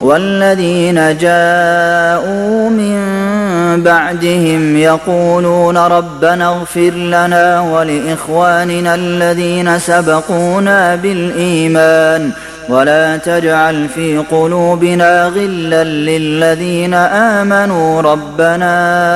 والذين جاءوا من بعدهم يقولون ربنا اغفر لنا ولإخواننا الذين سبقونا بالإيمان ولا تجعل في قلوبنا غلا للذين آمنوا ربنا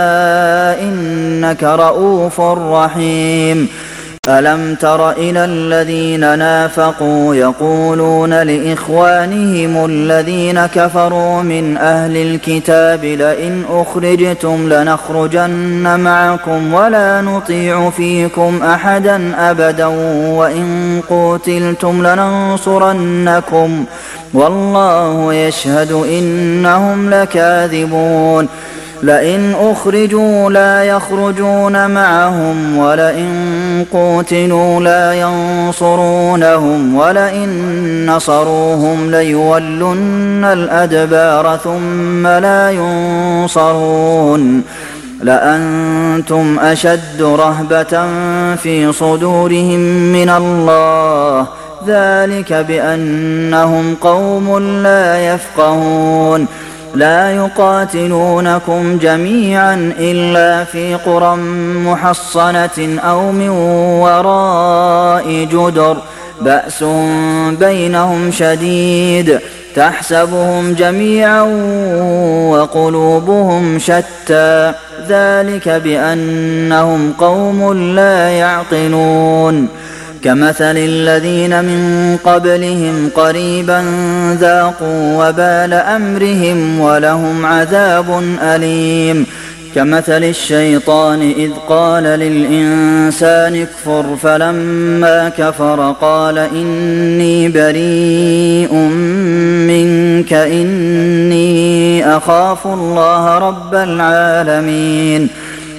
إنك رءوف رحيم. ألم تر إلى الذين نافقوا يقولون لإخوانهم الذين كفروا من أهل الكتاب لئن أخرجتم لنخرجن معكم ولا نطيع فيكم أحدا أبدا وإن قتلتم لننصرنكم والله يشهد إنهم لكاذبون. لئن أخرجوا لا يخرجون معهم ولئن قوتلوا لا ينصرونهم ولئن نصروهم ليولن الأدبار ثم لا ينصرون. لأنتم أشد رهبة في صدورهم من الله ذلك بأنهم قوم لا يفقهون. لا يقاتلونكم جميعا إلا في قرى محصنة أو من وراء جدر بأس بينهم شديد تحسبهم جميعا وقلوبهم شتى ذلك بأنهم قوم لا يعقلون. كمثل الذين من قبلهم قريبا ذاقوا وبال أمرهم ولهم عذاب أليم. كمثل الشيطان إذ قال للإنسان اكفر فلما كفر قال إني بريء منك إني أخاف الله رب العالمين.